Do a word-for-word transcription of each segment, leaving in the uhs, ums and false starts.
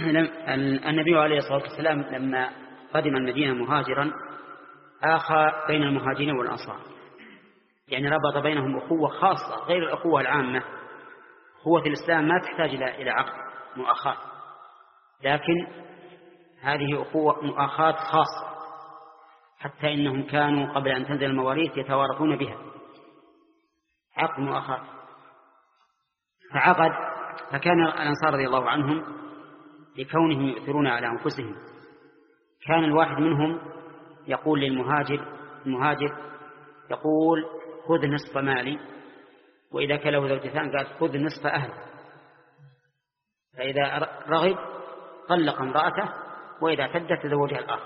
النبي عليه الصلاة والسلام لما قدم المدينة مهاجرا آخى بين المهاجرين والأنصار، يعني ربط بينهم أخوة خاصة غير الأخوة العامة. أخوة الإسلام ما تحتاج إلى عقد مؤاخاة، لكن هذه أخوة مؤاخاة خاصة، حتى إنهم كانوا قبل أن تنزل المواريث يتوارثون بها، عقد مؤاخاة. فعقد فكان الأنصار رضي الله عنهم لكونهم يؤثرون على أنفسهم، كان الواحد منهم يقول للمهاجر المهاجر يقول خذ نصف مالي، وإذا كان له زوجتان قال خذ نصف أهلي، فإذا رغب طلق امرأته، وإذا اعتدت تزوجها الآخر.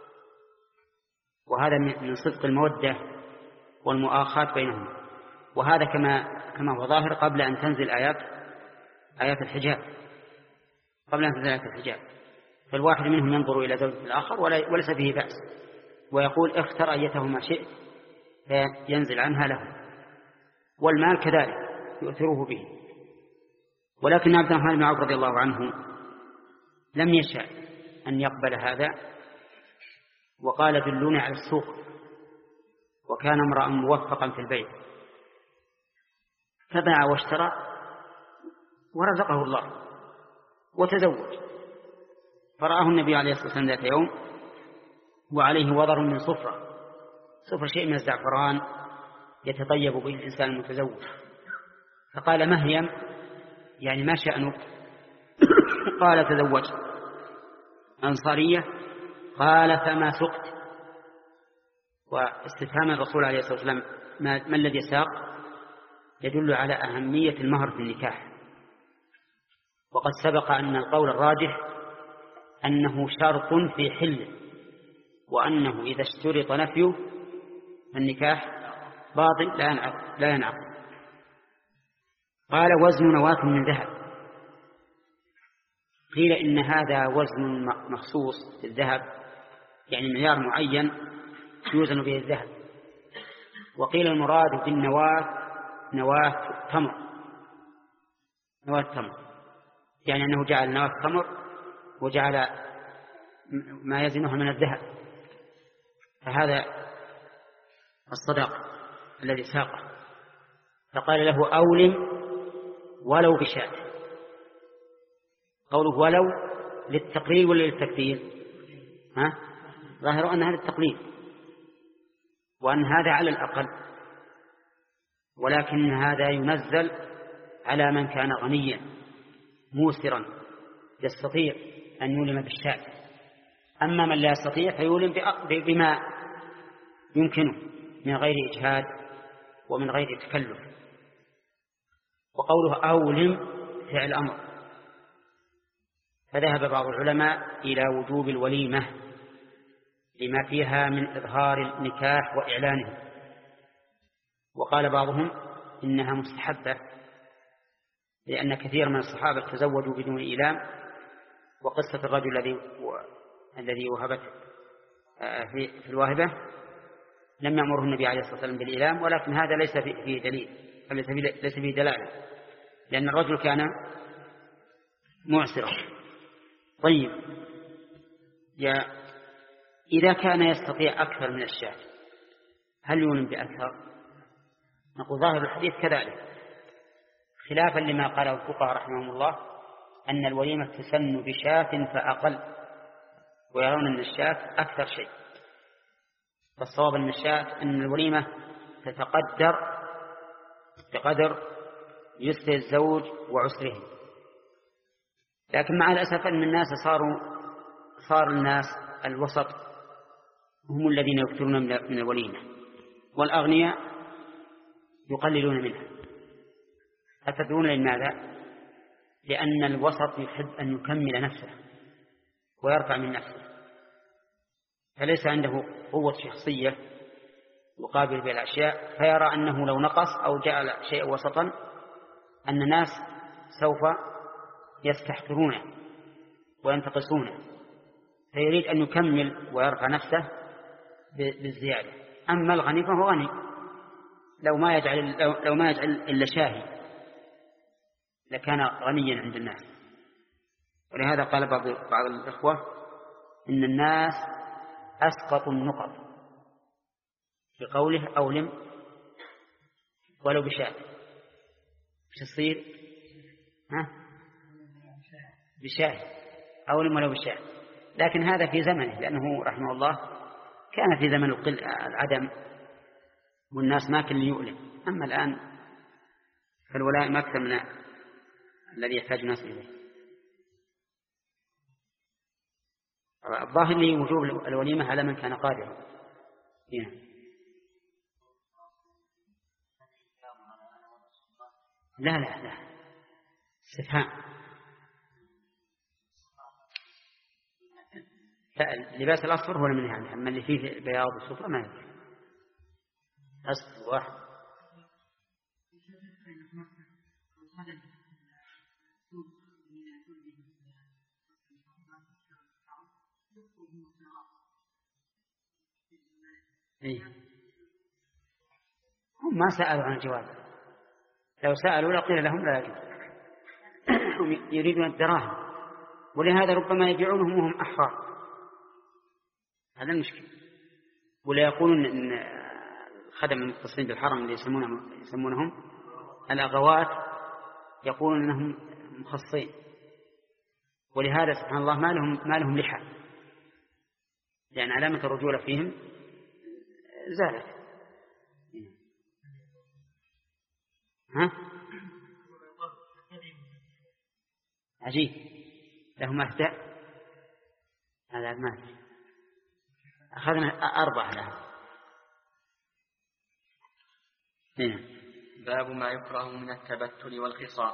وهذا من صدق المودة والمؤاخاة بينهم، وهذا كما كما هو ظاهر قبل أن تنزل آيات آيات الحجاب قبل أن تنزل آيات الحجاب. فالواحد منهم ينظر إلى زوجة الآخر وليس فيه بأس، ويقول اختر أيتهما شئت فينزل عنها له، والمال كذلك يؤثره به. ولكن عبد الرحمن بن عوف رضي الله عنه لم يشاء أن يقبل هذا، وقال دلوني على السوق، وكان امرأ موفقا في البيع، فباع واشترى ورزقه الله وتزوج. فرآه النبي عليه الصلاة والسلام ذات يوم وعليه وضر من صفرة، صفرة شيء من الزعفران يتطيب به الإنسان المتزوج، فقال مهيم يعني ما شأنك؟ قال تزوجت. أنصارية. قال فما سقت؟ واستفهام الرسول عليه الصلاة والسلام ما, ما الذي ساق يدل على أهمية المهر في النكاح. وقد سبق أن القول الراجح أنه شرط في حله، وأنه إذا اشترط نفيه النكاح باطل لا ينعقد. قال وزن نواة من ذهب. قيل إن هذا وزن مخصوص في الذهب، يعني معيار معين يوزن به الذهب. وقيل المراد بالنواة نواة تمر، نواة تمر، يعني أنه جعل نواة تمر وجعل ما يزنها من الذهب، فهذا الصداق الذي ساقه. فقال له أولم ولو بشاة. قوله ولو للتقليل ولا للتكثير؟ ها؟ ظاهر أن هذا التقليل، وأن هذا على الأقل، ولكن هذا ينزل على من كان غنيا موسرا يستطيع أن يولم بالشاة. أما من لا يستطيع فيولم بما يمكنه من غير إجهاد ومن غير تكلف. وقوله أولم فعل أمر، فذهب بعض العلماء إلى وجوب الوليمة لما فيها من إظهار النكاح وإعلانه، وقال بعضهم إنها مستحبة لأن كثير من الصحابة تزوجوا بدون إيلام. وقصة الرجل الذي الذي وهبت في الواهبة لم يأمره النبي عليه الصلاة والسلام بالإيلام، ولكن هذا ليس فيه دليل، ليس فيه دلالة، لأن الرجل كان معسرا. طيب، يا إذا كان يستطيع أكثر من الشاة هل يولم بأكثر؟ نقول ظاهر الحديث كذلك، خلافا لما قاله الفقهاء رحمهم الله أن الوليمة تسن بشاة فأقل، ويرون أن الشاة أكثر شيء. فالصواب أن الشاة أن الوليمة تتقدر بقدر يسر الزوج وعسره. لكن مع الأسف أن الناس صاروا صار الناس الوسط هم الذين يكثرون من الوليمة، والأغنياء يقللون منها. أتدرون لماذا؟ لأن الوسط يحب أن يكمل نفسه ويرفع من نفسه، فليس عنده قوة شخصية يقابل بالأشياء، فيرى أنه لو نقص أو جعل شيء وسطا أن الناس سوف يستحقرونه وينتقصونه، فيريد أن يكمل ويرفع نفسه بالزيادة. أما الغني فهو غني، لو ما يجعل لو, لو ما يجعل إلا شاهي لكان غنيا عند الناس. ولهذا قال بعض بعض الإخوة إن الناس أسقطوا النقط بقوله أولم ولو بشاة. مش تصير ها بشاة أولم ولو بشاة. لكن هذا في زمنه، لأنه رحمه الله كان في زمن العدم والناس ما كل يؤلم. أما الآن فالولائم أكثر من الذي يحتاج الناس إليه. الظاهر لي وجوب الوليمة على من كان قادرا. لا لا لا استفهام. اللباس الأصفر هو من يعني، أما اللي فيه بياض وصفرة ما يدري. أصفر واحد. إيه؟ هم ما سألوا عن الجواز، لو سألوا لقيل لهم لا يجوز. هم يريدون الدراهم، ولهذا ربما يبيعونهم وهم أحرار. هذا المشكلة. ولا يقولون إن الخدم المتصلين بالحرم اللي يسمونهم, يسمونهم الأغوات يقولون أنهم مخصصين، ولهذا سبحان الله ما لهم, ما لهم لحى، لأن علامة الرجولة فيهم زالت. ها؟ عجيب، لهم أهداء. هذا ما أخذنا أربعة لها. باب ما يكره من التبتل والخصام.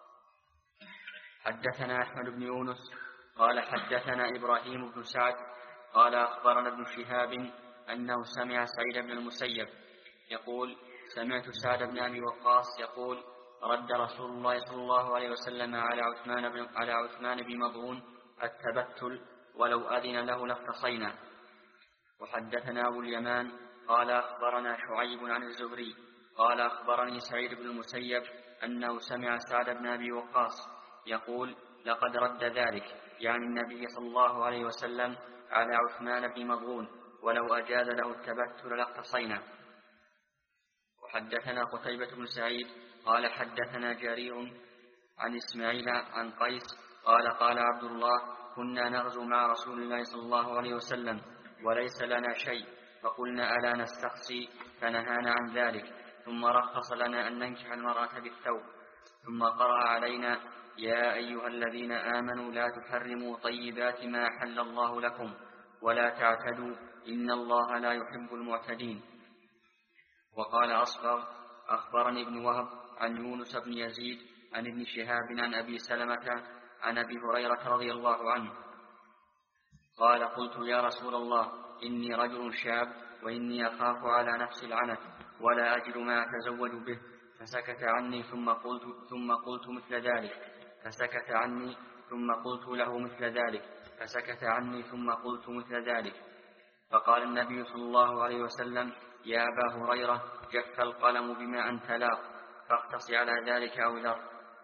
حدثنا أحمد بن يونس قال حدثنا إبراهيم بن سعد قال أخبرنا ابن شهاب أنه سمع سعيد بن المسيب يقول سمعت سعد بن أبي وقاص يقول رد رسول الله صلى الله عليه وسلم على عثمان بن, على عثمان بن مظعون التبتل ولو أذن له لاختصينا. وحدثنا أبو اليمان قال أخبرنا شعيب عن الزهري قال أخبرني سعيد بن المسيب أنه سمع سعد بن أبي وقاص يقول لقد رد ذلك يعني النبي صلى الله عليه وسلم على عثمان بن مظعون ولو أجاز له التبتل لاختصينا. وحدثنا قتيبة بن سعيد قال حدثنا جرير عن إسماعيل عن قيس قال قال عبد الله كنا نغزو مع رسول الله صلى الله عليه وسلم وليس لنا شيء فقلنا ألا نستقصي فنهانا عن ذلك ثم رخص لنا أن ننكح المرأة بالثوب ثم قرأ علينا يا أيها الذين آمنوا لا تحرموا طيبات ما أحل الله لكم ولا تعتدوا إن الله لا يحب المعتدين. وقال أصبغ أخبرني ابن وهب عن يونس بن يزيد عن ابن شهاب عن أبي سلمة عن أبي هريرة رضي الله عنه قال قلت يا رسول الله إني رجل شاب وإني أخاف على نفسي العنت ولا أجد ما أتزوج به فسكت عني ثم قلت, ثم قلت مثل ذلك فسكت عني ثم قلت له مثل ذلك فسكت عني ثم قلت مثل ذلك. فقال النبي صلى الله عليه وسلم يا أبا هريرة جف القلم بما أنت لاق فاقتص على ذلك أو ذر.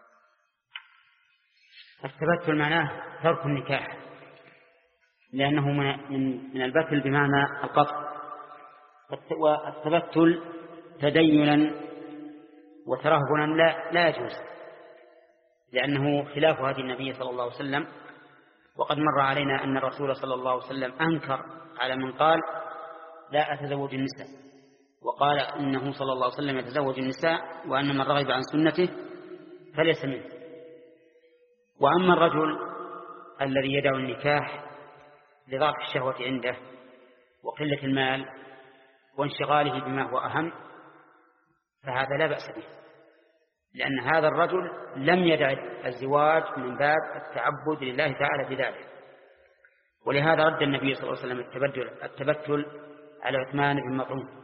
التبتل معناه ترك النكاح، لأنه من من البتل بمعنى القطع، والتبتل تدينا وترهبنا لا لا يجوز، لأنه خلاف هدي النبي صلى الله عليه وسلم. وقد مر علينا أن الرسول صلى الله عليه وسلم أنكر على من قال لا أتزوج النساء، وقال إنه صلى الله عليه وسلم يتزوج النساء وأن من رغب عن سنته فليس منه. وأما الرجل الذي يدع النكاح لضعف الشهوة عنده وقلة المال وانشغاله بما هو أهم فهذا لا بأس به، لأن هذا الرجل لم يدع الزواج من باب التعبد لله تعالى بذلك. ولهذا رد النبي صلى الله عليه وسلم التبتل, التبتل على عثمان بن مظعون.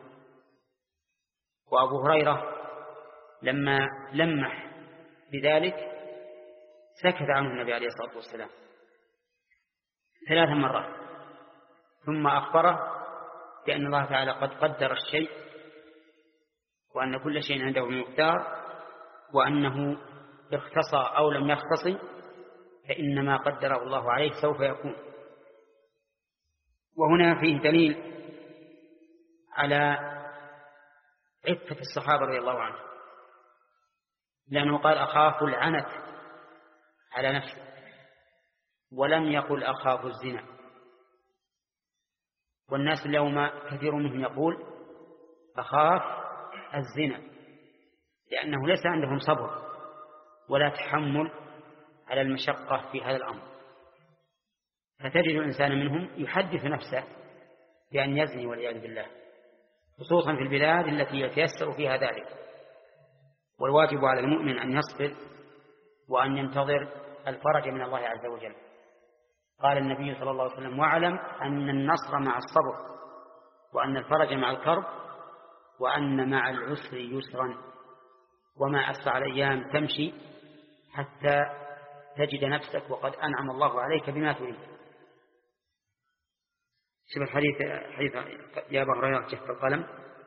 وأبو هريرة لما لمح بذلك سكت عنه النبي عليه الصلاة والسلام ثلاث مرات، ثم أخبره بأن الله تعالى قد قدر الشيء وأن كل شيء عنده مقدار، وأنه اختصى أو لم يختصي فإن ما قدره الله عليه سوف يكون. وهنا فيه دليل على عفة الصحابة رضي الله عنهم، لأنه قال أخاف العنت على نفسه، ولم يقل أخاف الزنا. والناس اليوم كثير منهم يقول أخاف الزنا، لأنه ليس عندهم صبر ولا تحمل على المشقة في هذا الأمر، فتجد الإنسان منهم يحدث نفسه بأن يزني والعياذ بالله، خصوصا في البلاد التي يتيسر فيها ذلك. والواجب على المؤمن أن يصبر وأن ينتظر الفرج من الله عز وجل. قال النبي صلى الله عليه وسلم: واعلم أن النصر مع الصبر، وأن الفرج مع الكرب، وأن مع العسر يسرا، وما أسرع الأيام تمشي حتى تجد نفسك وقد أنعم الله عليك بما تريد. شوف الحديث حديث يا أبا هريرة جف القلم،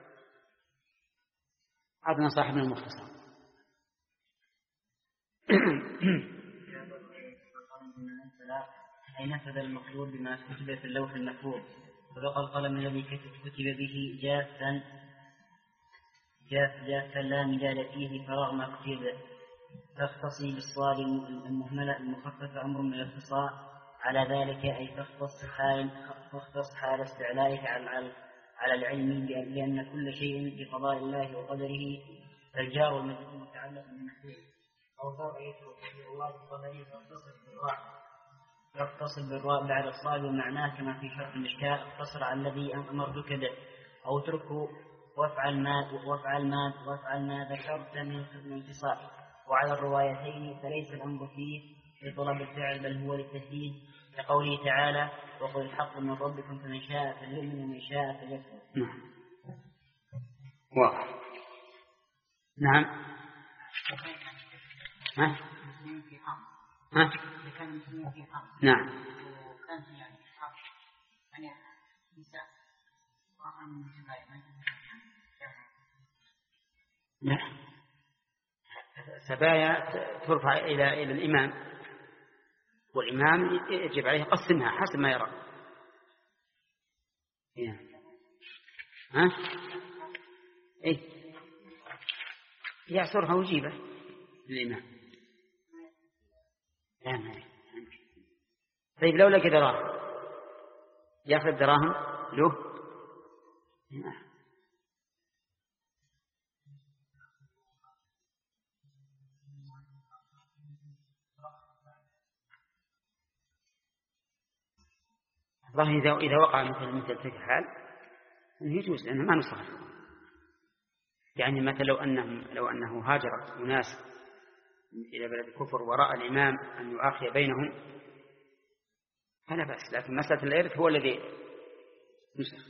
عدنا صاحبنا المختصر. أي نفذ المقصود بما كتب في اللوح المحفوظ، وبقى القلم الذي كتب به جافا جاف جافا لا مجال فيه فراغ ما كتب. فاختصي بالصاد المهملة المخففة أمر من الاختصاء على ذلك، أي فاختص حال فاختص حال استعلائك على على العلم بأن كل شيء بقضاء الله وقدره، فالجار والمجرور متعلق بالمحذوف. أو فرعيته الله بقدره فاختصر بالراء فاختصر بالراء بعد الصاد ومعناه كما في شرح المشكاة: اقتصر على الذي أمرتك به، أو اتركه وافعل ما وافعل ما وافعل ما ذكرت من انتصار. وعلى الروايتين فليس الأمر فيه لطلب الفعل بل هو للتهديد، كقوله تعالى: وقل الحق من ربكم فمن شاء فليؤمن ومن شاء فليكفر. نعم. واضح. نعم. ها؟ ها؟ نعم. لا. سبايا ترفع إلى إلى الإمام، والإمام يجب عليه قسمها حسب ما يرى. ها؟ إيه؟ يعصرها ويجيبه للإمام. لا. طيب لو لقى دراهم يأخذ دراهم له؟ لا. إذا إذا وقع مثل مثل تلك الحال يجوز، لأنه ما نصح. يعني مثلا لو أنه لو أنه هاجر أناس إلى بلد الكفر ورأى الإمام أن يؤاخي بينهم فلا بأس، لكن مسألة الإرث هو الذي نسخ.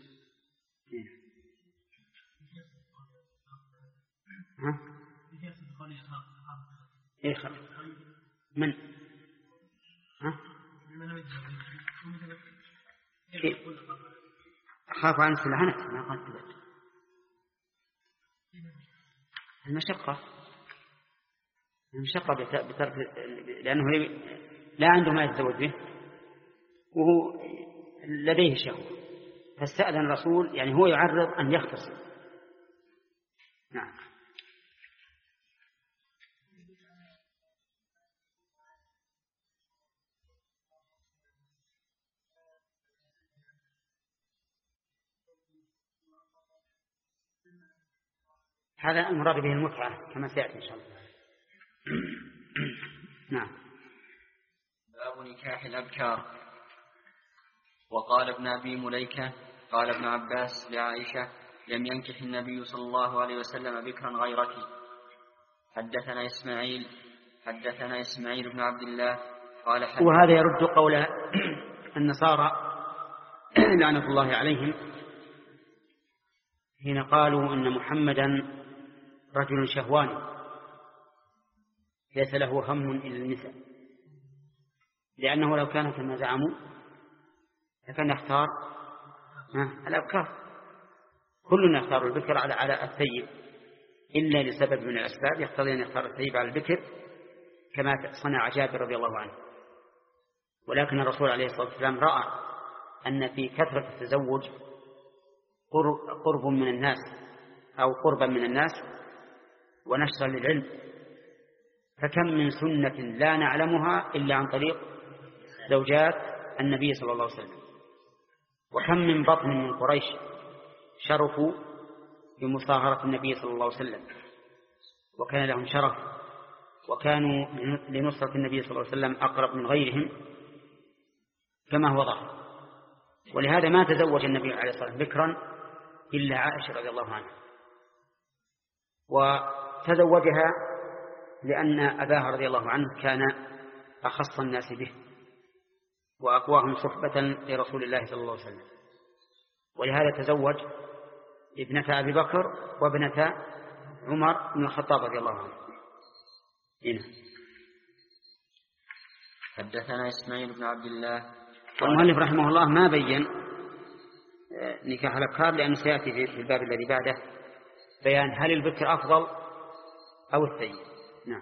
ها؟ إيه خلاص. من؟ ها؟ أخاف عن سلعنة ما قلت المشقة المشقة بترك، لأنه لا عنده ما يتزوج به وهو لديه شهوة، فاستأذن الرسول، يعني هو يعرض أن يختصر. نعم. هذا المراد به المتعة كما سيأتي إن شاء الله. نعم. باب نكاح الأبكار. وقال ابن أبي مليكة قال ابن عباس لعائشة: لم ينكح النبي صلى الله عليه وسلم بكرا غيرك. حدثنا إسماعيل حدثنا إسماعيل بن عبد الله قال حدثنا. وهذا يرد قول النصارى لعنة الله عليهم حين قالوا إن محمدا رجل شهواني ليس له هم إلا النساء، لأنه لو كان كما زعموا لكان يختار الأبكار، كلنا يختار البكر على على الثيب، إلا لسبب من الأسباب يقتضي أن يختار الثيب على البكر كما صنع جابر رضي الله عنه. ولكن الرسول عليه الصلاة والسلام رأى أن في كثرة التزوج قرب من الناس أو قربا من الناس ونشرا للعلم، فكم من سنة لا نعلمها إلا عن طريق زوجات النبي صلى الله عليه وسلم، وكم من بطن من قريش شرفوا بمصاهرة النبي صلى الله عليه وسلم وكان لهم شرف وكانوا لنصرة النبي صلى الله عليه وسلم أقرب من غيرهم كما هو ظاهر. ولهذا ما تزوج النبي عليه الصلاة والسلام بكرا إلا عائشة رضي الله عنها، وتزوجها لأن أباها رضي الله عنه كان أخص الناس به وأقواهم صحبة لرسول الله صلى الله عليه وسلم، ولهذا تزوج ابنة أبي بكر وابنة عمر بن الخطاب رضي الله عنه. هنا حدثنا إسماعيل بن عبد الله. والمؤلف رحمه الله ما بين نكاح الأبكار لأنه سيأتي في الباب الذي بعده بيان هل البكر أفضل أو الثيب. نعم.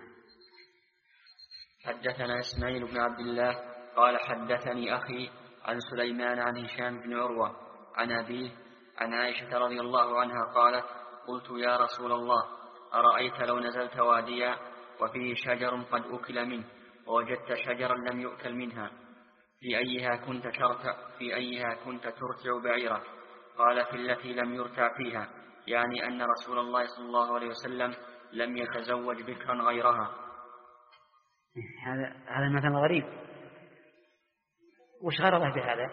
حدثنا إسماعيل بن عبد الله قال حدثني أخي عن سليمان عن هشام بن عروة عن أبيه عن عائشة رضي الله عنها قالت قلت يا رسول الله أرأيت لو نزلت واديا وفيه شجر قد أكل منه ووجدت شجرا لم يؤكل منها في أيها كنت ترتع في أيها كنت ترتع بعيرك؟ قال في التي لم يرتع فيها، يعني أن رسول الله صلى الله عليه وسلم لم يتزوج بكرا غيرها. هذا هذا مثل غريب، وش غرضه بهذا؟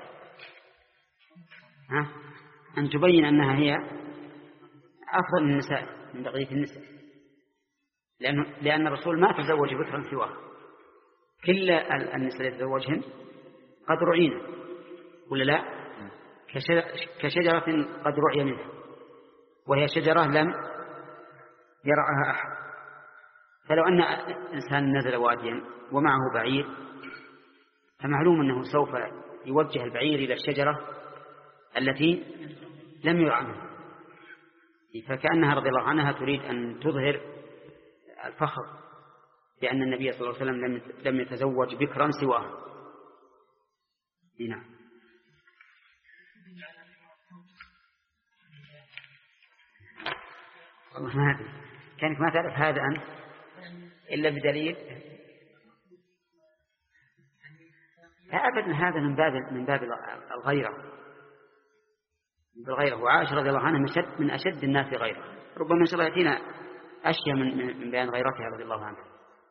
ها؟ أن تبين أنها هي أفضل النساء من بقية النساء، لأنه لأن الرسول ما تزوج بكرا سواه، كل النساء اللي تزوجهن قد رعينا ولا لا؟ كشجرة قد رعي منها، وهي شجرة لم يرعها أحد. فلو أن إنسان نزل واديا ومعه بعير فمعلوم أنه سوف يوجه البعير إلى الشجرة التي لم يرعى منها، فكأنها رضي الله عنها تريد أن تظهر الفخر بأن النبي صلى الله عليه وسلم لم يتزوج بكرا سواه. نعم. والله ما أدري، كانك ما تعرف هذا أنت إلا بدليل. أبدا هذا من باب من باب الغيرة بالغيرة. وعائشة رضي الله عنها من أشد الناس غيرة، ربما إن شاء الله يأتينا أشياء من من بيان غيرتها رضي الله عنها.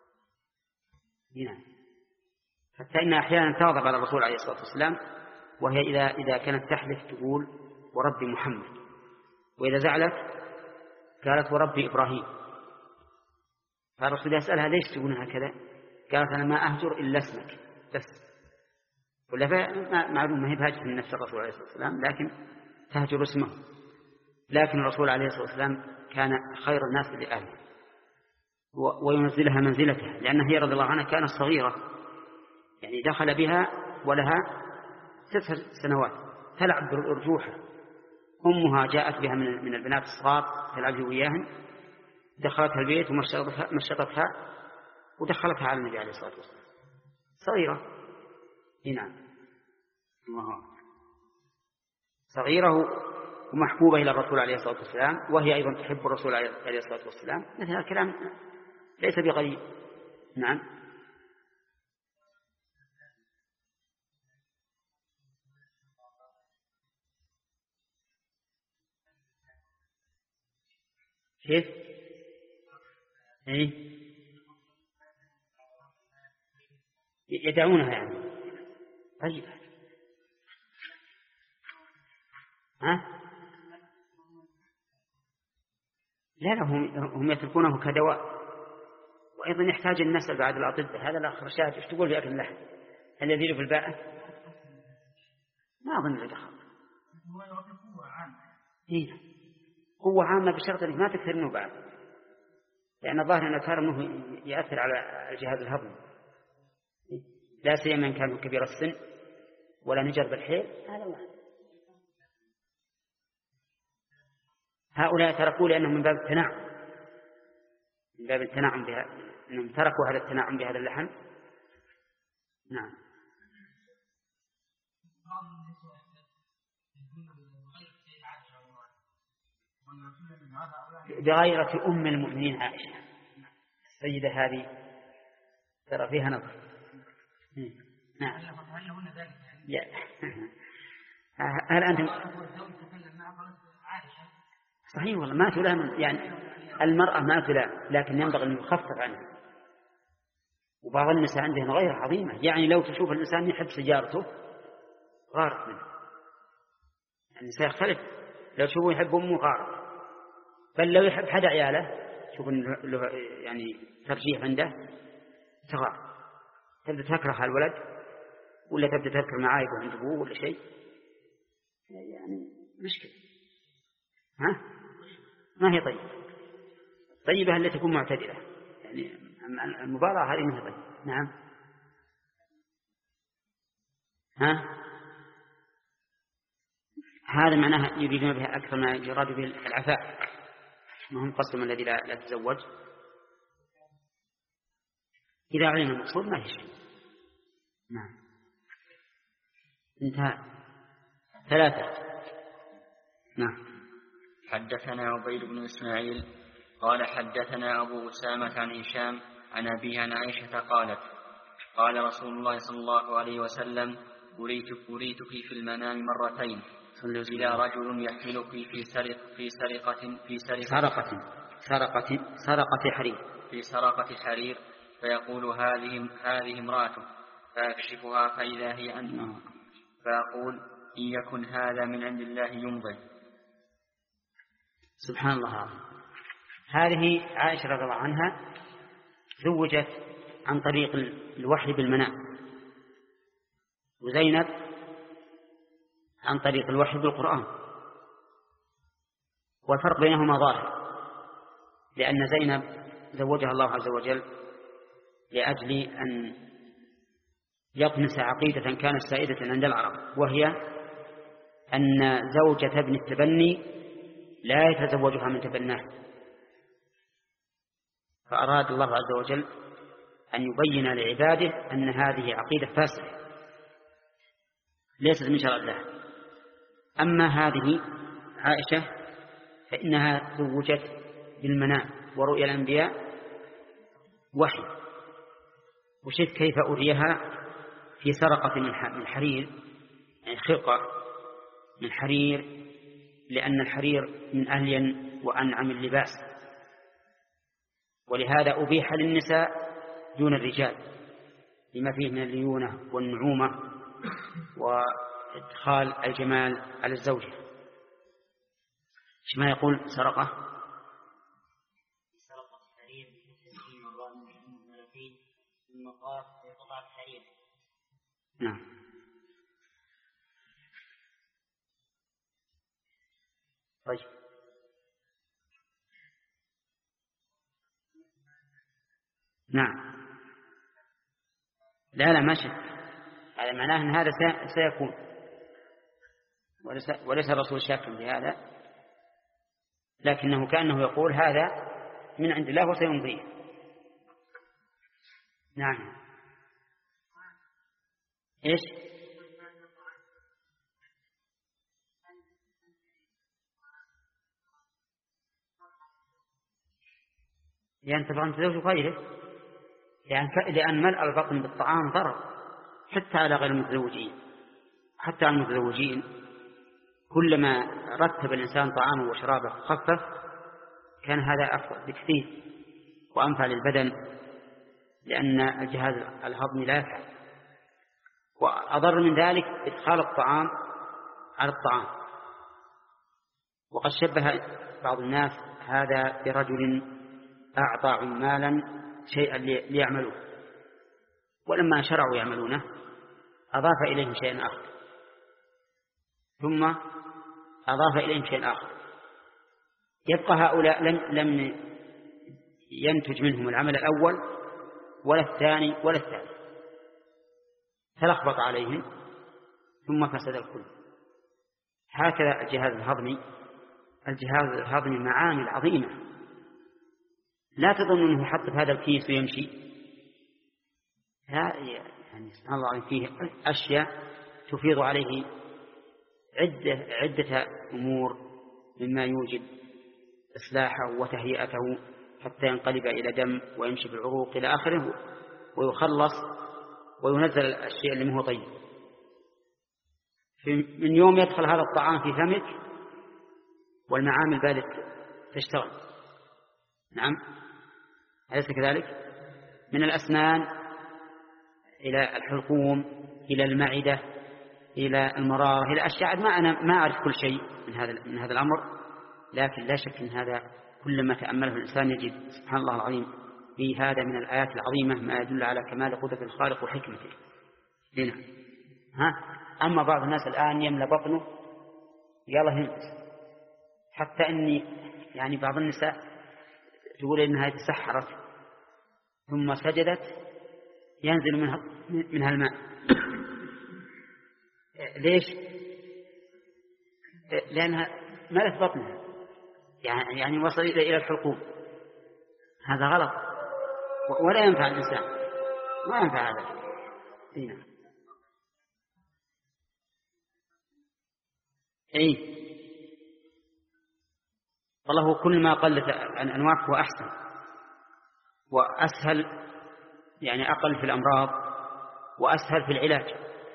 نعم. حتى إن أحيانا تغضب على الرسول عليه الصلاة والسلام، وهي إذا إذا كانت تحلف تقول ورب محمد، وإذا زعلت قالت ورب إبراهيم. فالرسول يسألها ليش تقول هكذا؟ قالت أنا ما أهجر إلا اسمك بس. ولا معلوم ما هي بهجر من نفس الرسول عليه الصلاة والسلام، لكن تهجر اسمه. لكن الرسول عليه الصلاة والسلام كان خير الناس لأهله وينزلها منزلتها، لأنها هي رضي الله عنها كانت صغيرة، يعني دخل بها ولها ست سنوات تلعب بالأرجوحة. أمها جاءت بها من البنات الصغار تلعب وياهن، دخلتها البيت ومشطتها ودخلتها على النبي عليه الصلاة والسلام صغيرة. نعم. الله صغيرة ومحبوبة إلى الرسول عليه الصلاة والسلام، وهي أيضا تحب الرسول عليه الصلاة والسلام. مثل هذا الكلام ليس بغريب. نعم. كيف؟ إيه؟ يدعونها يعني. طيب. ها؟ لا لا، هم هم يتركونه كدواء، وأيضا يحتاج النسل بعد الأطباء. هذا الأخ رشاد إيش تقول في أكل اللحم؟ هل يزيد في الباء؟ ما أظن له دخل. إيه؟ قوة عامة بشرط أنك ما تكثر منه بعد، لأن الظاهر أن الكلام منه يأثر على الجهاز الهضمي، لا سيما إن كان كبير السن ولا نجر بالحيل. هذا واحد. هؤلاء تركوا لأنهم من باب التنعم، من باب التنعم بها، أنهم تركوا هذا التنعم بهذا اللحم. نعم. بغيرة أم المؤمنين عائشة السيدة هذه ترى فيها نظر. نعم. هل أنتم صحيح والله ما تلام، يعني المرأة ما تلام، لكن ينبغي أن يخفف عنها. وبعض النساء عندهن غير عظيمة، يعني لو تشوف الإنسان يحب سيارته غارت منه. النساء يختلف، لو تشوفه يحب أمه غارت، بل لو يحب حد عياله شوف له يعني ترجيح عنده صغار، تبدأ تكره الولد ولا تبدأ تذكر معايبه عند أبوه ولا شيء، يعني مشكلة. ها ما هي طيبة. طيبة التي تكون معتدلة، يعني المباراة هذه مثل طيبة. نعم. ها هذا معناها يريدون بها أكثر ما يراد به العفاف، ما هم قسم الذي لا, لا تزوج. إذا علم المقصود ما يشفي. نعم. انتهى. ثلاثة. نعم. حدثنا عبيد بن إسماعيل قال حدثنا أبو أسامة عن هشام عن أبيه عن عائشة قالت قال رسول الله صلى الله عليه وسلم أريتك أريتك في المنام مرتين إلى رجل يحملك في سرق في سرقة في سرقة سرقة سرقة سرقة حرير في سرقة حرير فيقول هذه هذه امرأته فأكشفها فإذا هي أنت فأقول إن يكن هذا من عند الله يمضي. سبحان الله. هذه عائشة رضي الله عنها زوجت عن طريق الوحي بالمنام، وزينب عن طريق الوحي بالقرآن، والفرق بينهما ظاهر، لأن زينب زوجها الله عز وجل لأجل أن يطمس عقيدة كانت سائدة عند العرب، وهي أن زوجة ابن التبني لا يتزوجها من تبناه، فأراد الله عز وجل أن يبين لعباده أن هذه عقيدة فاسدة ليست من شرع الله. أما هذه عائشة فإنها زوجت بالمنام، ورؤيا الأنبياء وحي، وشف كيف أريها في سرقة من حرير، يعني خرقة من حرير، لأن الحرير من ألين وأنعم اللباس، ولهذا أبيح للنساء دون الرجال لما فيه من الليونة والنعومة وإدخال الجمال على الزوجة. ما يقول سرقة سرقة حرير في مرات من ملكين من مطاف قطعة حرير. نعم. طيب. نعم. لا لا ما شك، هذا معناه أن هذا سيكون، وليس, وليس الرسول شاكا بهذا، لكنه كأنه يقول هذا من عند الله وسيمضيه. نعم. إيش؟ يعني طبعا تزوج غيره، يعني لأن ملء البطن بالطعام ضرر حتى على غير المتزوجين، حتى على المتزوجين كلما رتب الإنسان طعامه وشرابه خفف كان هذا أفضل بكثير وأنفع للبدن، لأن الجهاز الهضمي لا يفعل. وأضر من ذلك إدخال الطعام على الطعام. وقد شبه بعض الناس هذا برجل أعطى عمالا شيئا ليعملوه، ولما شرعوا يعملونه أضاف إليهم شيئا آخر، ثم أضاف إليهم شيئا آخر، يبقى هؤلاء لم, لم ينتج منهم العمل الأول ولا الثاني ولا الثالث، تلخبط عليهم ثم فسد الكل. هكذا الجهاز الهضمي، الجهاز الهضمي معامل عظيمة، لا تظن أنه حط في هذا الكيس ويمشي، لا، يعني سبحان الله فيه أشياء تفيض عليه عدة, عدة أمور مما يوجب إصلاحه وتهيئته حتى ينقلب إلى دم ويمشي بالعروق إلى آخره ويخلص وينزل الشيء اللي هو طيب. من يوم يدخل هذا الطعام في فمك والمعامل بالك تشتغل. نعم أليس كذلك؟ من الأسنان إلى الحلقوم إلى المعدة إلى المرارة إلى أشياء ما أنا ما أعرف كل شيء من هذا من هذا الأمر، لكن لا شك أن هذا كلما تأمله الإنسان يجد سبحان الله العظيم في هذا من الآيات العظيمة ما يدل على كمال قدرة الخالق وحكمته. هنا ها أما بعض الناس الآن يملى بطنه يلا هنس، حتى أني يعني بعض النساء تقول إنها تسحرت ثم سجدت ينزل منها منها الماء. ليش؟ لأنها ملت بطنها يعني يعني وصل إلى الحلقوم. هذا غلط ولا ينفع الإنسان، ما ينفع هذا. هنا أي والله كل ما قلت الأنواع هو أحسن وأسهل، يعني أقل في الأمراض وأسهل في العلاج،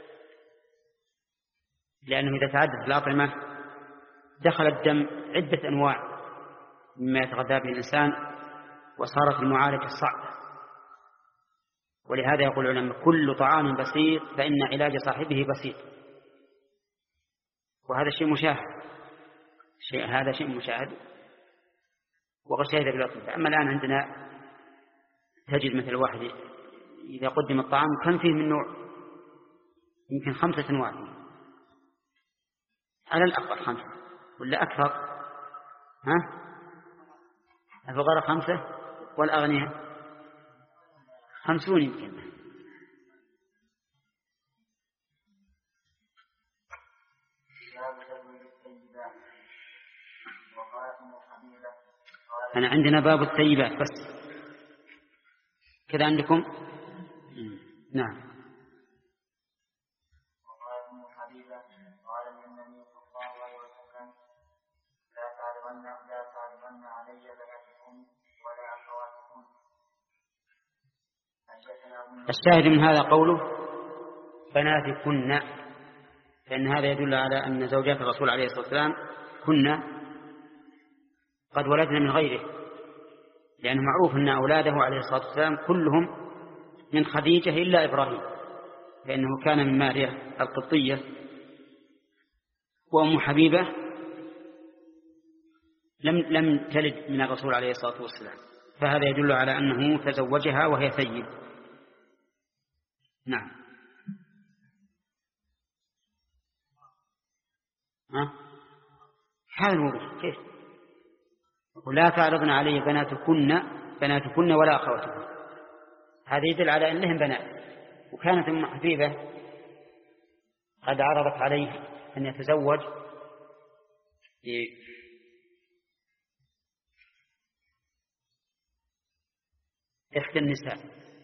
لأنه إذا تعدد الأطعمة دخل الدم عدة أنواع مما يتغذى به الإنسان وصارت المعالجة صعبة. ولهذا يقول العلماء كل طعام بسيط فإن علاج صاحبه بسيط، وهذا شيء مشاهد، شيء هذا شيء مشاهد وقد شهد بالأطباء. أما الآن عندنا تجد مثل واحد إذا قدم الطعام كم فيه من نوع، يمكن خمسة أنواع على الأقل، خمسة ولا أكثر. ها الفقراء خمسة والأغنياء خمسون يمكن. أنا عندنا باب الطيبات بس كذا عندكم. نعم. وقال ابن حبيبة قال النبي صلى الله عليه وسلم لا تعرضن لا تعرضن علي بناتكم ولا أخواتكم. الشاهد من هذا قوله بناتكن، فإن هذا يدل على أن زوجات الرسول عليه الصلاة والسلام كن قد ولدنا من غيره، لأنه معروف أن أولاده عليه الصلاة والسلام كلهم من خديجة إلا إبراهيم، لأنه كان من ماريا القبطية، وأم حبيبة لم لم تلد من الرسول عليه الصلاة والسلام، فهذا يدل على أنه تزوجها وهي ثيب. نعم. ها هذا الموضوع كيف؟ ولا تعرضن علي بناتكن بناتكن ولا أخواتكن، هذا يدل على أن لهم بنات. وكانت أم حبيبة قد عرضت عليه أن يتزوج إحدى النساء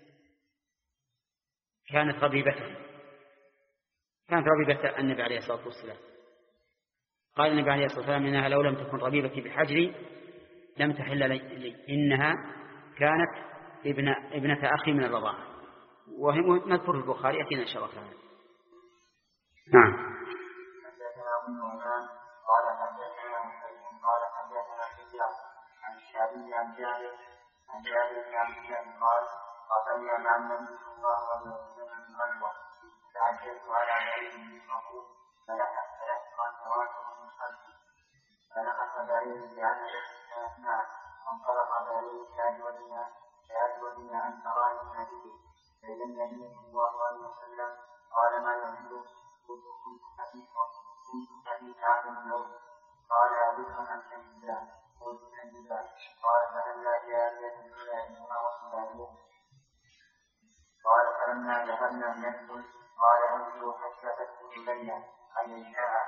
كانت ربيبته، كانت ربيبة النبي عليه الصلاة والسلام. قال النبي عليه الصلاة والسلام إنها لو لم تكن ربيبتي بحجري لم تحل لي، إنها كانت ابن ابنة أخي من الرضاعة، وهي مذكور في البخاري أتينا إن شاء الله تعالى. نعم. حدثنا ابن نعمان قال حدثنا مسلم قال حدثنا سفيان عن الشعبي عن جابر عن جابر بن عبد الله قال قاتلنا مع النبي صلى الله عليه وسلم غزوة فعجلت على بعير مقول فلحق التواصل من خلفي فنقص بعير بعشر سنوات وانطلق بعير كأجودنا كأجودنا عن تراني النبي فإذا النبي صلى الله عليه وسلم قال ما يحل كنت حديث هذا اليوم قال أبيكم عن كذبا قلت كذبا قال فلما جاء ما وصل عليه قال فلما ذهبنا ندخل قال انظروا حتى تدخلوا الليل أي الساعة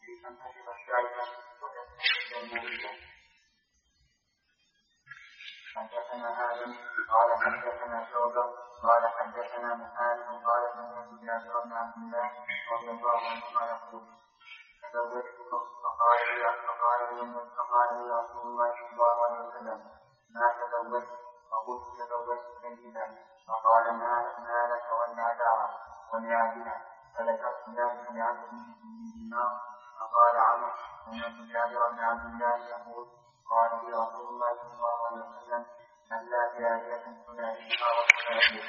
فانتشر الشعب وتستحق المريض. حدثنا آدم قال حدثنا شعبة قال حدثنا محارب قال سمعت جابر بن عبد الله رضي الله عنهما يقول تزوجت فقال لي فقال لي فقال لي رسول الله صلى الله عليه وسلم ما تزوجت؟ فقلت تزوجت سيدا. فقال ما ما لك ولعذارا ولعابنا فذكرت ذلك لعبد بن دينار. فقال عمرو سمعت جابر بن عبد الله يقول قال لي رسول الله صلى الله عليه وسلم هل لا جارية تناديها وتناديه.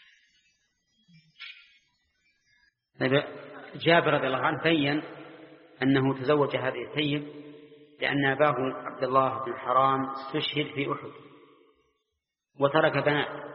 جابر رضي الله عنه بين أنه تزوج هذه الثيب لأن أباه عبد الله بن حرام استشهد في أحد وترك بنات،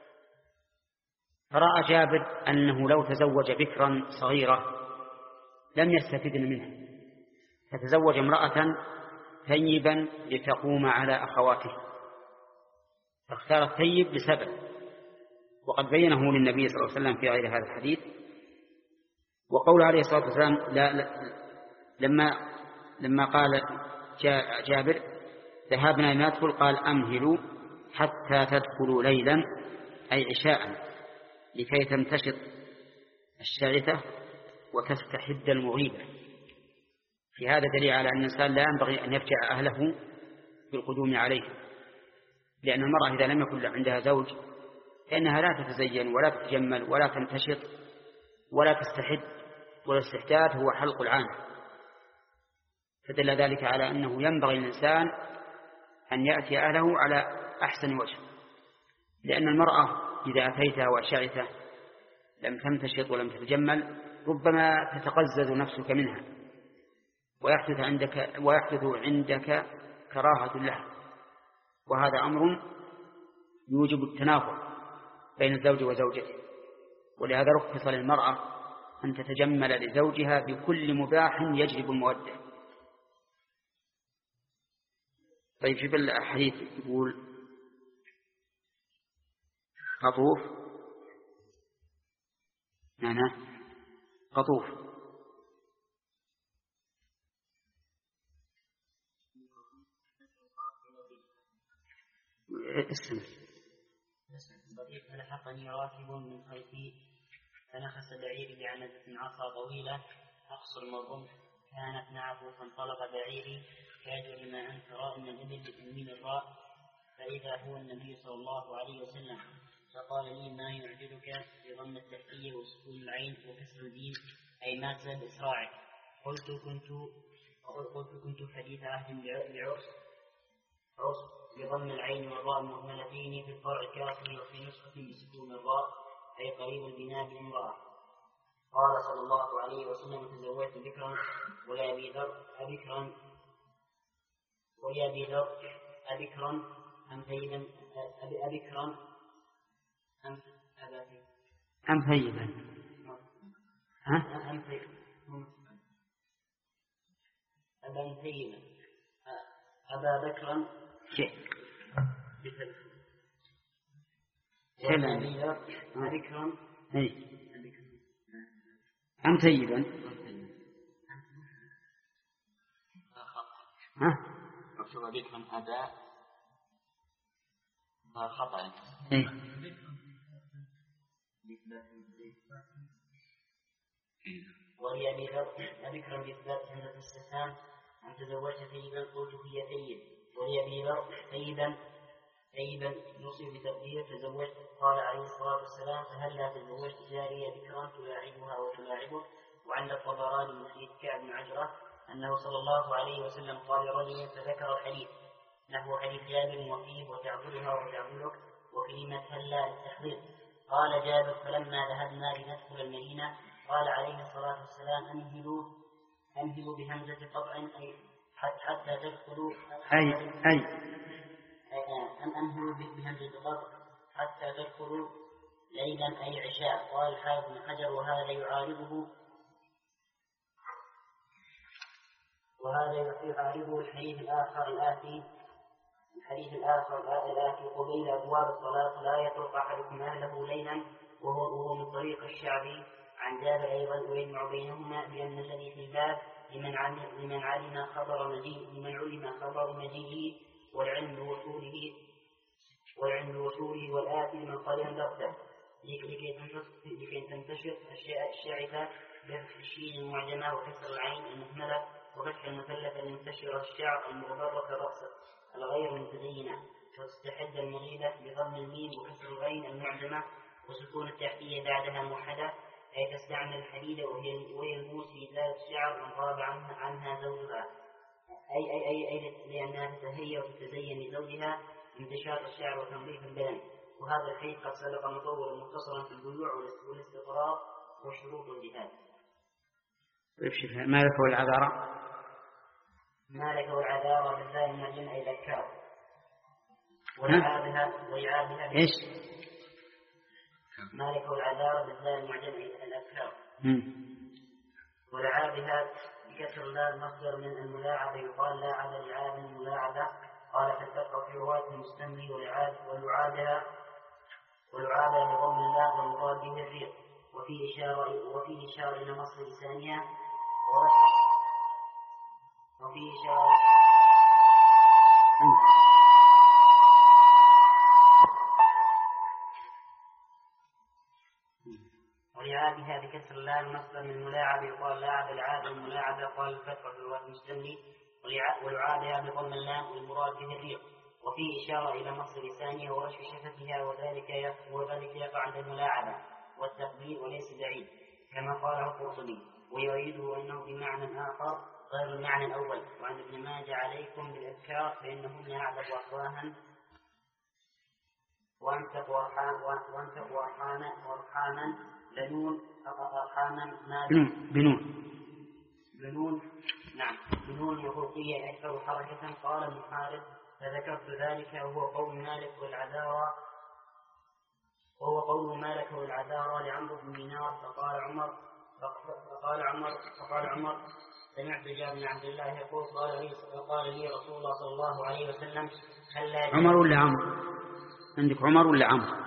فرأى جابر أنه لو تزوج بكرا صغيرة لم يستفدن منها، فتزوج امرأة ثيبا لتقوم على أخواته، فاختار الثيب لسبب، وقد بينه للنبي صلى الله عليه وسلم في غير هذا الحديث. وقول عليه الصلاة والسلام لا لا لما لما قال جابر ذهبنا لندخل قال أمهلوا حتى تدخلوا ليلا أي عشاء لكي تمتشط الشاعثة وتستحد المغيبة. في هذا دليل على أن الإنسان لا ينبغي أن يفجع أهله بالقدوم عليه، لأن المرأة إذا لم يكن عندها زوج فإنها لا تتزين ولا تتجمل ولا تمتشط ولا تستحد، والاستحداد هو حلق العانة. فدل ذلك على أنه ينبغي الإنسان أن يأتي أهله على أحسن وجه، لأن المرأة إذا أتيتها وشعثة لم تمتشط ولم تتجمل ربما تتقزز نفسك منها ويحدث عندك, ويحدث عندك كراهة لها، وهذا أمر يوجب التنافر بين الزوج وزوجته. ولهذا رخص للمرأة أن تتجمل لزوجها بكل مباح يجلب المودة. طيب في الحديث يقول قطوف نعم قطوف اسم فلحقني راكب من خلفي فنخس بعيري بعنزة عصا طويلة أقصر المظلم كانت معه فانطلق بعيري كاد لما أن ترى إن الإبل بتنوين الراء فإذا هو النبي صلى الله عليه وسلم فقال لي ما يعجبك بضم التحتية وسكون العين وكسر الدين أي ما تزال إسراعك. قلت كنت قلت كنت حديث عهد بعرس عرس بضم العين والراء المهملتين في الفرع كافر وفي نسخة بسكون الراء أي قريب البناء بامرأة. قال صلى الله عليه وسلم تزوجت بكرا ولا أبي ذر أبكرا ويا أبي ذر أبكرا أم ثيبا أبكرا أم أم ثيبا ها أم ثيبا أبا ثيبا أبا بكرا شيء سلام أبكرا أم ثيبا ها مكتوب بكرا أبا خطأ إيه وهي أبكرا بإثبات همزة الاستفهام أم تزوجت ثيبا قلت هي ثيب وهي أبي ثيبا ثيبا يوصي بتقدير تزوجت. قال عليه الصلاة والسلام فهل لا تزوجت جارية بكرا تلاعبها وتلاعبه. وعند الطبراني من حديث كعب بن عجرة أنه صلى الله عليه وسلم قال لرجل فذكر الحديث نحو حديث جابر وفيه وتعبدها وتعبدك وكلمة هلا للتحضير. قال جابر فلما ذهبنا لندخل المدينة قال عليه الصلاة والسلام أنهلوا أنهلوا بهمزة قطع أي حتى تدخلوا أي أي أن أنهلوا بهمزة قطع حتى تدخلوا ليلا أي عشاء. قال الحافظ بن حجر وهذا يعارضه وهذا يعارضه الحديث الآخر الآتي الحديث الآخر الآتي قبيل أبواب الصلاة لا يطرق أحدكم أهله ليلا وهو وهو من طريق الشعبي عن جابر أيضا ويجمع بينهما بأن الذي في الباب لمن علم لمن علم خبر مجيء لمن علم خبر مجيئه والعلم بوصوله وعند وصوله والآتي من قال أنذرته لكي تنتشر الشاعثة بفتح الشين المعجمة وكسر العين المهملة وفتح المثلث المنتشر الشعر المغبرة رأسه الغير المتزينة وتستحد المغيبة بضم الميم وكسر العين المعجمة وسكون التحتية بعدها موحدة أي تستعمل الحديد وهي الموس في ذات الشعر من غاب عنها, عنها زوجها أي, أي, أي, أي لأنها تتهيأ وتتزين لزوجها انتشار الشعر وتنظيف البدن. وهذا الحديث قد سبق مطولا مختصرا في البيوع والاستقرار وشروط الجهاد. مالك والعذارى مالك والعذارى بالذات المعجم أي ذكار ويعابها ويعابها إيش مالك والعذارى بالذات المعجم أي الأذكار ولعابها بكسر لا المصدر من الملاعبة يقال لاعب لعاب الملاعبة قال فالفرق في رواية المستملي ولعاب ولعابها ولعابها بضم الله والمراد به الريق وفيه إشارة وفيه إشارة إلى مصر لسانها وفيه إشارة ولعابها بكسر الله المصدر من الملاعب يقال لاعب العاب الملاعبة قال الفتح في رواية المستملي ولعابها بضم اللام والمراد به الريق وفيه إشارة إلى مصر لسانها ورش شفتها وذلك وذلك يقع عند الملاعبة والتقبيل وليس بعيد كما قاله القرطبي ويؤيده أنه بمعنى آخر غير المعنى الأول. وعن ابن ماجه عليكم بالأذكار فإنهن أعذب أفواها وأنتقوا أرحاما وأرحاما لنون أرحاما بنون بنون نعم بنون وفوقية أكثر حركة. قال محارب فذكرت ذلك وهو قول مالك والعذارى وهو قول مالك والعذارى لعمرو بن دينار فقال عمر فقال عمر فقال عمر سمعت جابر بن عبد الله يقول قال لي قال لي رسول الله صلى الله عليه وسلم هل لا عمر ولا عمرو عندك عمر ولا عمرو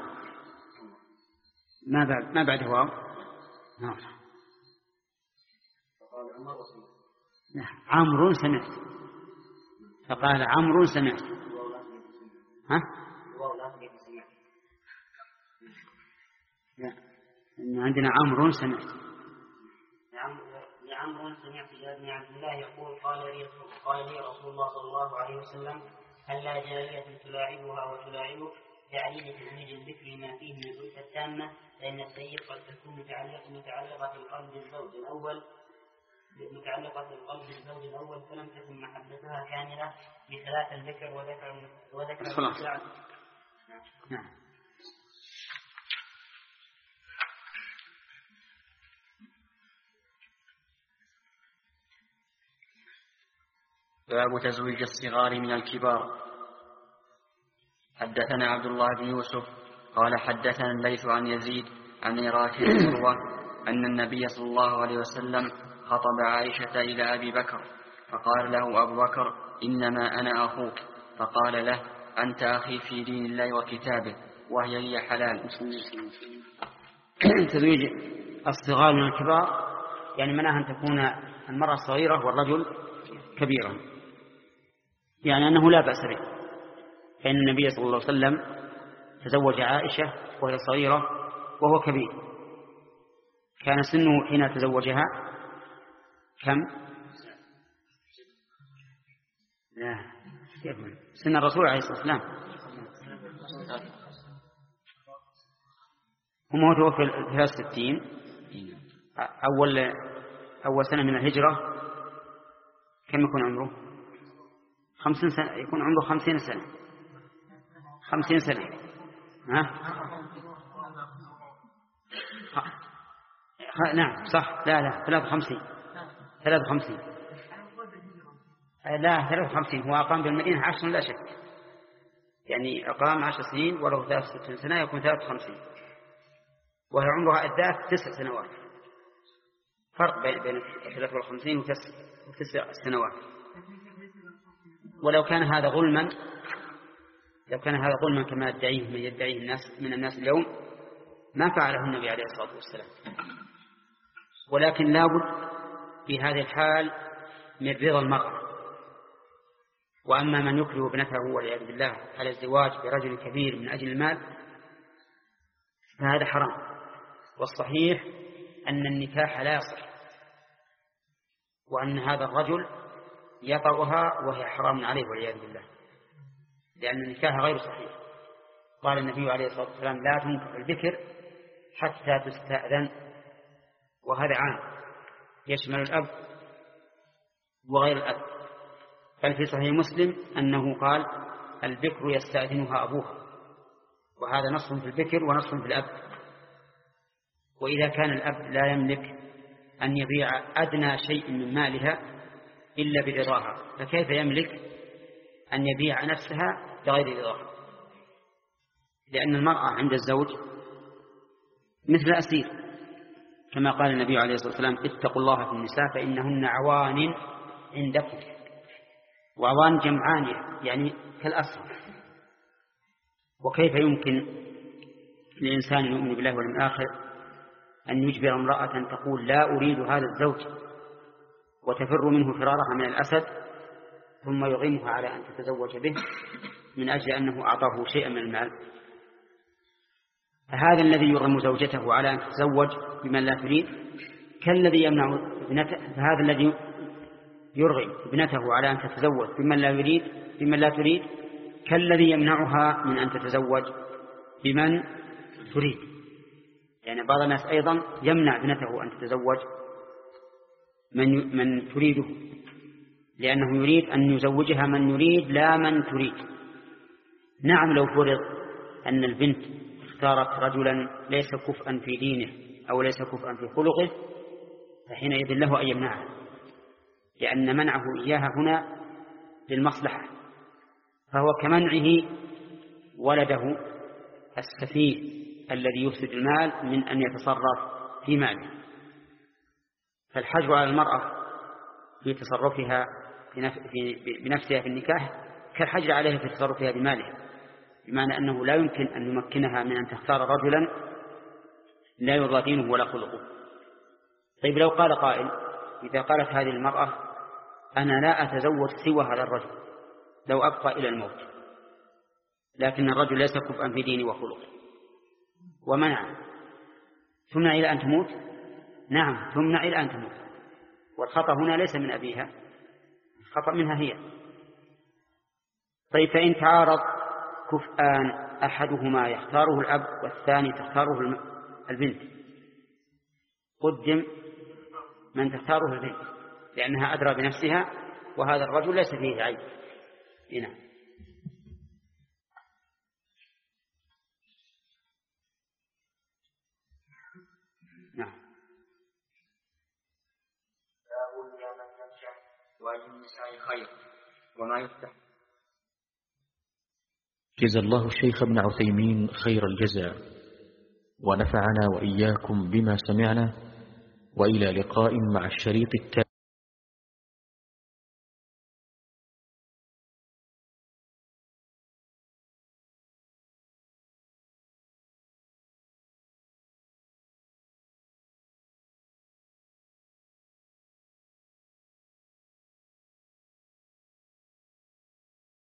ما بعد ما بعده واو نعم فقال عمر رسول عمرو سمعت فقال عمرو سمعت ها لا عندنا عمرو سمعت لعمرو سمعت جابر بن عبد الله يقول قال لي قال لي رسول الله صلى الله عليه وسلم هل لا جارية تلاعبها وتلاعبك تعليل تزويج الذكر ما فيه من الألفة التامة لأن السيد قد تكون متعلقة متعلقة بالقلب الزوج الأول متعلقة بالقلب الزوج الأول فلم تكن محبتها كاملة بخلاف الذكر وذكر وذكر خلاص نعم. باب تزويج الصغار من الكبار. حدثنا عبد الله بن يوسف قال حدثنا الليث عن يزيد عن راشد عروة أن النبي صلى الله عليه وسلم خطب عائشة إلى أبي بكر فقال له أبو بكر إنما أنا أخوك فقال له أنت أخي في دين الله وكتابه وهي لي حلال. تزويج الصغار من الكبار يعني منها أن تكون المرأة صغيرة والرجل كبيرا يعني أنه لا بأس به فإن النبي صلى الله عليه وسلم تزوج عائشة وهي صغيرة وهو كبير كان سنه حين تزوجها كم؟ لا سن الرسول عليه الصلاة والسلام هم توفي في ثلاث ستين أول أول سنة من الهجرة كم يكون عمره؟ خمسين سنة يكون عمره خمسين سنة خمسين سنة ها؟ ها نعم صح لا لا ثلاث وخمسين ثلاث وخمسين لا ثلاث وخمسين هو أقام بالمدينة عشر لا شك يعني أقام عشر سنين ولو ثلاث ستين سنة يكون ثلاث وخمسين وهي عمرها الذات تسع سنوات فرق بين ثلاث وخمسين وتسع سنوات. ولو كان هذا ظلما لو كان هذا ظلما كما يدعيه من يدعيه الناس من الناس اليوم ما فعله النبي عليه الصلاة والسلام ولكن لابد في هذه الحال من رضا المرأة وأما من يكره ابنته والعياذ بالله على الزواج برجل كبير من أجل المال فهذا حرام. والصحيح أن النكاح لا يصح، وأن هذا الرجل يطأها وهي حرام عليه والعياذ بالله، لأن النكاح غير صحيح. قال النبي عليه الصلاة والسلام لا تنكح البكر حتى تستأذن، وهذا عام يشمل الأب وغير الأب. بل في صحيح مسلم أنه قال البكر يستأذنها أبوها، وهذا نص في البكر ونص في الأب. وإذا كان الأب لا يملك أن يبيع أدنى شيء من مالها إلا برضاها، فكيف يملك أن يبيع نفسها بغير رضاها؟ لأن المرأة عند الزوج مثل أسير، كما قال النبي عليه الصلاة والسلام اتقوا الله في النساء فإنهن عوان عندكم. وعوان جمعان يعني كالأسر. وكيف يمكن للإنسان يؤمن بالله واليوم الآخر أن يجبر امرأة تقول لا أريد هذا الزوج وتفر منه فرارها من الأسد، ثم يغيمها على أن تتزوج به من أجل أنه أعطاه شيئا من المال؟ فهذا الذي يغرم زوجته على أن تتزوج بمن لا تريد كالذي يمنع ابنته، فهذا الذي يرغم ابنته على أن تتزوج بمن لا يريد بمن لا تريد كالذي يمنعها من أن تتزوج بمن تريد. يعني بعض الناس أيضا يمنع ابنته أن تتزوج من من تريده، لأنه يريد أن يزوجها من يريد لا من تريد. نعم، لو فرض أن البنت اختارت رجلا ليس كفءا في دينه أو ليس كفءا في خلقه فحينئذ له أن يمنعها، لأن منعه إياها هنا للمصلحة، فهو كمنعه ولده السفيه الذي يفسد المال من أن يتصرف في ماله. فالحجر على المرأة في تصرفها بنفسها في النكاح كالحجر عليها في تصرفها بمالها، بمعنى أنه لا يمكن أن يمكنها من أن تختار رجلا لا يرضى دينه ولا خلقه. طيب لو قال قائل إذا قالت هذه المرأة أنا لا أتزوج سوى هذا الرجل لو أبقى إلى الموت، لكن الرجل ليس كفءا في ديني وخلقه، ومنع، تمنع إلى أن تموت؟ نعم تمنع إلى أن تموت. والخطأ هنا ليس من أبيها، الخطأ منها هي. طيب فإن تعارض كفءان أحدهما يختاره الأب والثاني تختاره البنت، قدم من تختاره البنت لأنها أدرى بنفسها، وهذا الرجل ليس فيه عيب. هنا نعم. وأي النساء خير وما يفتح. جزا الله الشيخ ابن عثيمين خير الجزاء، ونفعنا وإياكم بما سمعنا، وإلى لقاء مع الشريط التالي.